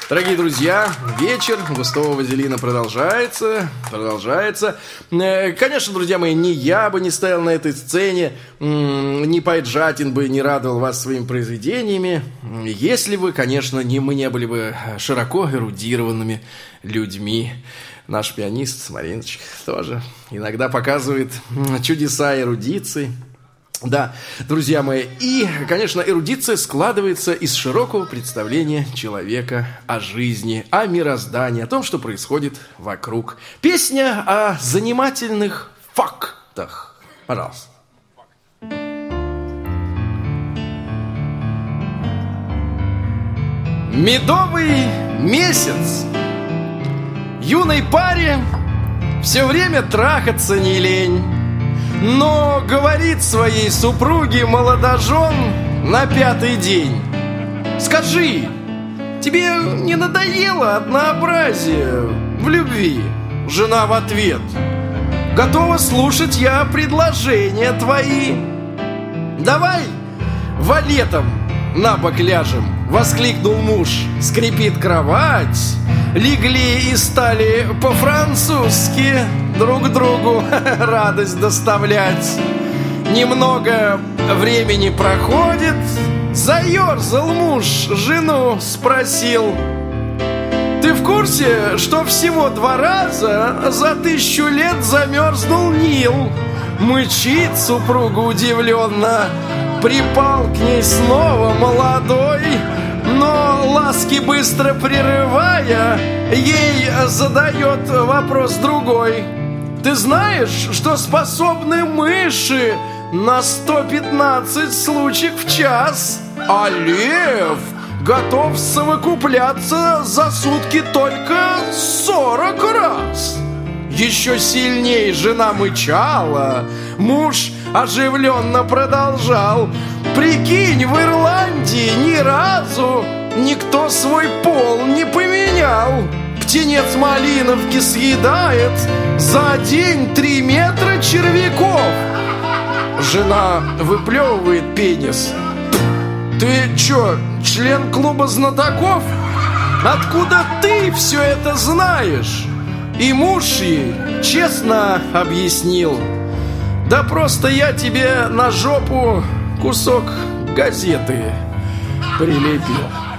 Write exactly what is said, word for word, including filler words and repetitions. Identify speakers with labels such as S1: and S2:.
S1: Дорогие друзья, вечер густого вазелина продолжается, продолжается. Конечно, друзья мои, ни я бы не стоял на этой сцене, ни Пайджатин бы не радовал вас своими произведениями, если бы, конечно, не, мы не были бы широко эрудированными людьми. Наш пианист Мариночка тоже иногда показывает чудеса эрудиции. Да, друзья мои, и, конечно, эрудиция складывается из широкого представления человека о жизни, о мироздании, о том, что происходит вокруг. Песня о занимательных фактах. Пожалуйста. Медовый месяц. Юной паре все время трахаться не лень. Но говорит своей супруге молодожен на пятый день: скажи, тебе не надоело однообразие в любви? Жена в ответ: готова слушать я предложения твои. Давай валетом на бок ляжем, воскликнул муж. Скрипит кровать, легли и стали по-французски друг другу радость доставлять. Немного времени проходит, заерзал муж, жену спросил: ты в курсе, что всего два раза за тысячу лет замерзнул Нил? Мычит супруга удивленно, припал к ней снова молодой, но ласки быстро прерывая, ей задает вопрос другой: ты знаешь, что способны мыши на сто пятнадцать случаев в час, а лев готов совокупляться за сутки только сорок раз? Еще сильней жена мычала, муж оживленно продолжал: прикинь, в Ирландии ни разу никто свой пол не поменял. Птенец малиновки съедает за день три метра червяков. Жена выплевывает пенис: ты чё, член клуба знатоков? Откуда ты все это знаешь? И муж ей честно объяснил: да просто я тебе на жопу кусок газеты прилепил.